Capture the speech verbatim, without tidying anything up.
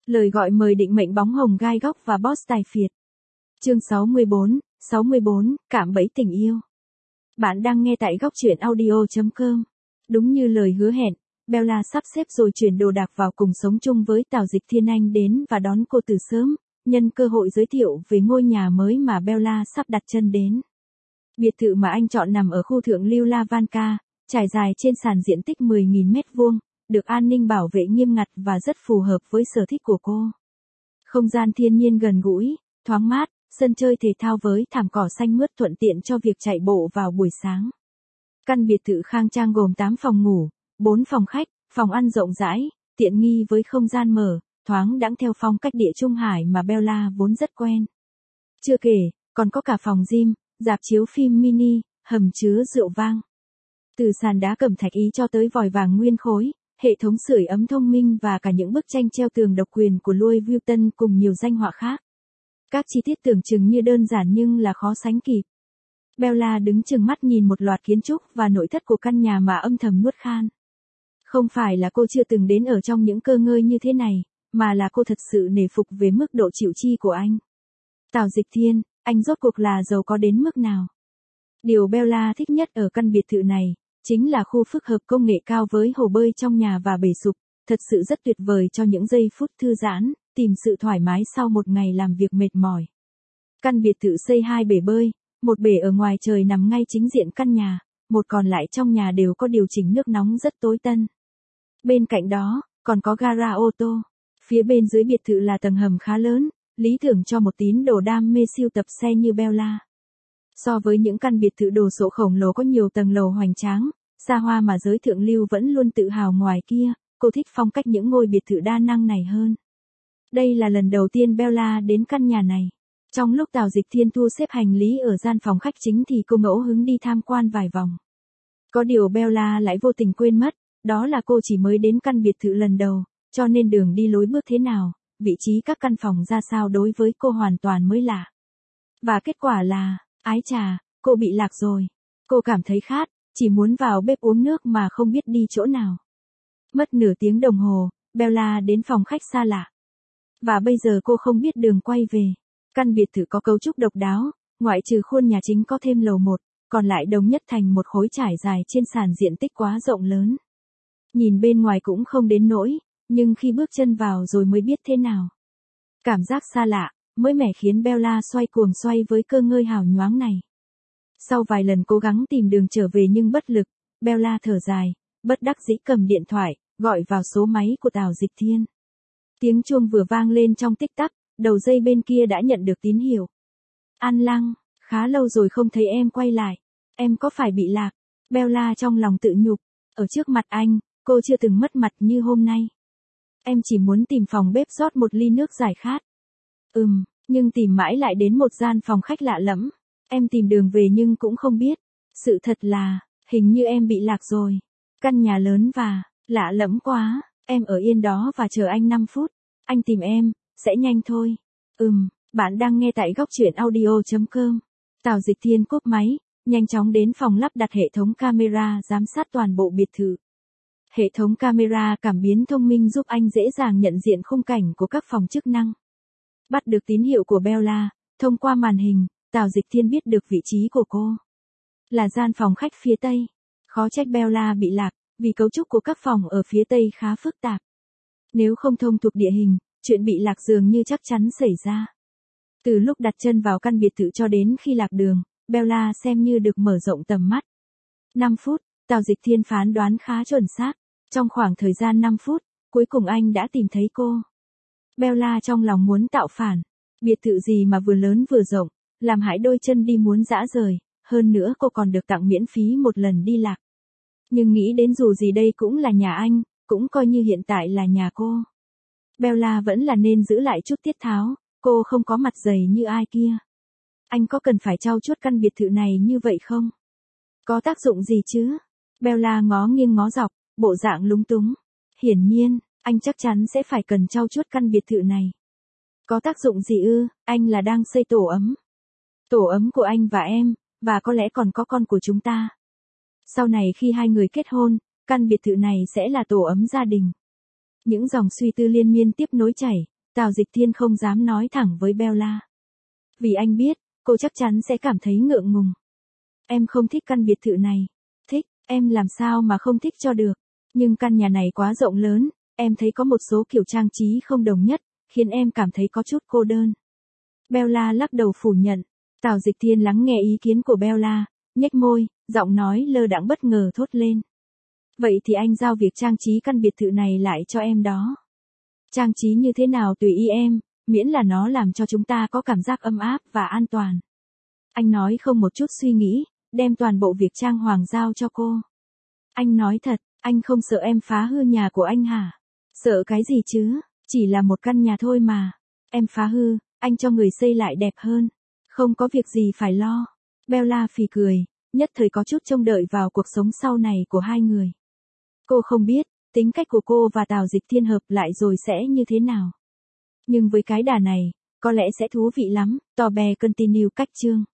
Lời gọi mời định mệnh bóng hồng gai góc và boss tài phiệt. Chương sáu mươi bốn, sáu mươi bốn, cạm bẫy tình yêu. Bạn đang nghe tại góc truyện audio chấm com. Đúng như lời hứa hẹn, Bella sắp xếp rồi chuyển đồ đạc vào cùng sống chung với Tào Dịch Thiên. Anh đến và đón cô từ sớm, nhân cơ hội giới thiệu về ngôi nhà mới mà Bella sắp đặt chân đến. Biệt thự mà anh chọn nằm ở khu thượng lưu Lavanca, trải dài trên sàn diện tích mười nghìn mét vuông, được an ninh bảo vệ nghiêm ngặt và rất phù hợp với sở thích của cô. Không gian thiên nhiên gần gũi, thoáng mát, sân chơi thể thao với thảm cỏ xanh mướt thuận tiện cho việc chạy bộ vào buổi sáng. Căn biệt thự khang trang gồm tám phòng ngủ, bốn phòng khách, phòng ăn rộng rãi, tiện nghi với không gian mở, thoáng đãng theo phong cách địa trung hải mà Bella vốn rất quen. Chưa kể, còn có cả phòng gym, rạp chiếu phim mini, hầm chứa rượu vang. Từ sàn đá cẩm thạch Ý cho tới vòi vàng nguyên khối, hệ thống sưởi ấm thông minh và cả những bức tranh treo tường độc quyền của Louis Vuitton cùng nhiều danh họa khác. Các chi tiết tưởng chừng như đơn giản nhưng là khó sánh kịp. Bella đứng chừng mắt nhìn một loạt kiến trúc và nội thất của căn nhà mà âm thầm nuốt khan. Không phải là cô chưa từng đến ở trong những cơ ngơi như thế này, mà là cô thật sự nể phục về mức độ chịu chi của anh. Tào Dịch Thiên, anh rốt cuộc là giàu có đến mức nào? Điều Bella thích nhất ở căn biệt thự này chính là khu phức hợp công nghệ cao với hồ bơi trong nhà và bể sục, thật sự rất tuyệt vời cho những giây phút thư giãn, tìm sự thoải mái sau một ngày làm việc mệt mỏi. Căn biệt thự xây hai bể bơi, một bể ở ngoài trời nằm ngay chính diện căn nhà, một còn lại trong nhà đều có điều chỉnh nước nóng rất tối tân. Bên cạnh đó, còn có gara ô tô. Phía bên dưới biệt thự là tầng hầm khá lớn, lý tưởng cho một tín đồ đam mê sưu tập xe như Bella. So với những căn biệt thự đồ sộ khổng lồ có nhiều tầng lầu hoành tráng, xa hoa mà giới thượng lưu vẫn luôn tự hào ngoài kia, cô thích phong cách những ngôi biệt thự đa năng này hơn. Đây là lần đầu tiên Bella đến căn nhà này. Trong lúc Tào Dịch Thiên thu xếp hành lý ở gian phòng khách chính thì cô ngẫu hứng đi tham quan vài vòng. Có điều Bella lại vô tình quên mất, đó là cô chỉ mới đến căn biệt thự lần đầu, cho nên đường đi lối bước thế nào, vị trí các căn phòng ra sao đối với cô hoàn toàn mới lạ. Và kết quả là, ái chà, cô bị lạc rồi. Cô cảm thấy khát, chỉ muốn vào bếp uống nước mà không biết đi chỗ nào. Mất nửa tiếng đồng hồ, Bella đến phòng khách xa lạ. Và bây giờ cô không biết đường quay về. Căn biệt thự có cấu trúc độc đáo, ngoại trừ khuôn nhà chính có thêm lầu một, còn lại đồng nhất thành một khối trải dài trên sàn diện tích quá rộng lớn. Nhìn bên ngoài cũng không đến nỗi, nhưng khi bước chân vào rồi mới biết thế nào. Cảm giác xa lạ, mới mẻ khiến Bella xoay cuồng xoay với cơ ngơi hào nhoáng này. Sau vài lần cố gắng tìm đường trở về nhưng bất lực, Bella thở dài, bất đắc dĩ cầm điện thoại, gọi vào số máy của Tào Dịch Thiên. Tiếng chuông vừa vang lên trong tích tắc, đầu dây bên kia đã nhận được tín hiệu. An Lăng, khá lâu rồi không thấy em quay lại. Em có phải bị lạc? Bella trong lòng tự nhục. Ở trước mặt anh, cô chưa từng mất mặt như hôm nay. Em chỉ muốn tìm phòng bếp rót một ly nước giải khát. Ừm, nhưng tìm mãi lại đến một gian phòng khách lạ lẫm. Em tìm đường về nhưng cũng không biết. Sự thật là, hình như em bị lạc rồi. Căn nhà lớn và, lạ lẫm quá. Em ở yên đó và chờ anh năm phút. Anh tìm em, sẽ nhanh thôi. Ừm, bạn đang nghe tại góc truyện audio chấm com. Tào Dịch Thiên cúp máy, nhanh chóng đến phòng lắp đặt hệ thống camera giám sát toàn bộ biệt thự. Hệ thống camera cảm biến thông minh giúp anh dễ dàng nhận diện khung cảnh của các phòng chức năng. Bắt được tín hiệu của Bella, thông qua màn hình, Tào Dịch Thiên biết được vị trí của cô. Là gian phòng khách phía tây. Khó trách Bella bị lạc, vì cấu trúc của các phòng ở phía tây khá phức tạp. Nếu không thông thuộc địa hình, chuyện bị lạc dường như chắc chắn xảy ra. Từ lúc đặt chân vào căn biệt thự cho đến khi lạc đường, Bella xem như được mở rộng tầm mắt. năm phút, Tào Dịch Thiên phán đoán khá chuẩn xác. Trong khoảng thời gian năm phút, cuối cùng anh đã tìm thấy cô. Bella trong lòng muốn tạo phản. Biệt thự gì mà vừa lớn vừa rộng, làm hãi đôi chân đi muốn dã rời, hơn nữa cô còn được tặng miễn phí một lần đi lạc. Nhưng nghĩ đến dù gì đây cũng là nhà anh, cũng coi như hiện tại là nhà cô. Bella vẫn là nên giữ lại chút tiết tháo, cô không có mặt dày như ai kia. Anh có cần phải trau chuốt căn biệt thự này như vậy không? Có tác dụng gì chứ? Bella ngó nghiêng ngó dọc, bộ dạng lúng túng. Hiển nhiên, anh chắc chắn sẽ phải cần trau chuốt căn biệt thự này. Có tác dụng gì ư? Anh là đang xây tổ ấm. Tổ ấm của anh và em, và có lẽ còn có con của chúng ta. Sau này khi hai người kết hôn, căn biệt thự này sẽ là tổ ấm gia đình. Những dòng suy tư liên miên tiếp nối chảy, Tào Dịch Thiên không dám nói thẳng với Bella. Vì anh biết, cô chắc chắn sẽ cảm thấy ngượng ngùng. Em không thích căn biệt thự này. Thích, em làm sao mà không thích cho được. Nhưng căn nhà này quá rộng lớn, em thấy có một số kiểu trang trí không đồng nhất, khiến em cảm thấy có chút cô đơn. Bella lắc đầu phủ nhận. Tào Dịch Thiên lắng nghe ý kiến của Bella, nhếch môi, giọng nói lơ đãng bất ngờ thốt lên. Vậy thì anh giao việc trang trí căn biệt thự này lại cho em đó. Trang trí như thế nào tùy ý em, miễn là nó làm cho chúng ta có cảm giác ấm áp và an toàn. Anh nói không một chút suy nghĩ, đem toàn bộ việc trang hoàng giao cho cô. Anh nói thật, anh không sợ em phá hư nhà của anh hả? Sợ cái gì chứ, chỉ là một căn nhà thôi mà. Em phá hư, anh cho người xây lại đẹp hơn. Không có việc gì phải lo. Bella phì cười, nhất thời có chút trông đợi vào cuộc sống sau này của hai người. Cô không biết, tính cách của cô và Tào Dịch Thiên hợp lại rồi sẽ như thế nào. Nhưng với cái đà này, có lẽ sẽ thú vị lắm. To be continue cách chương.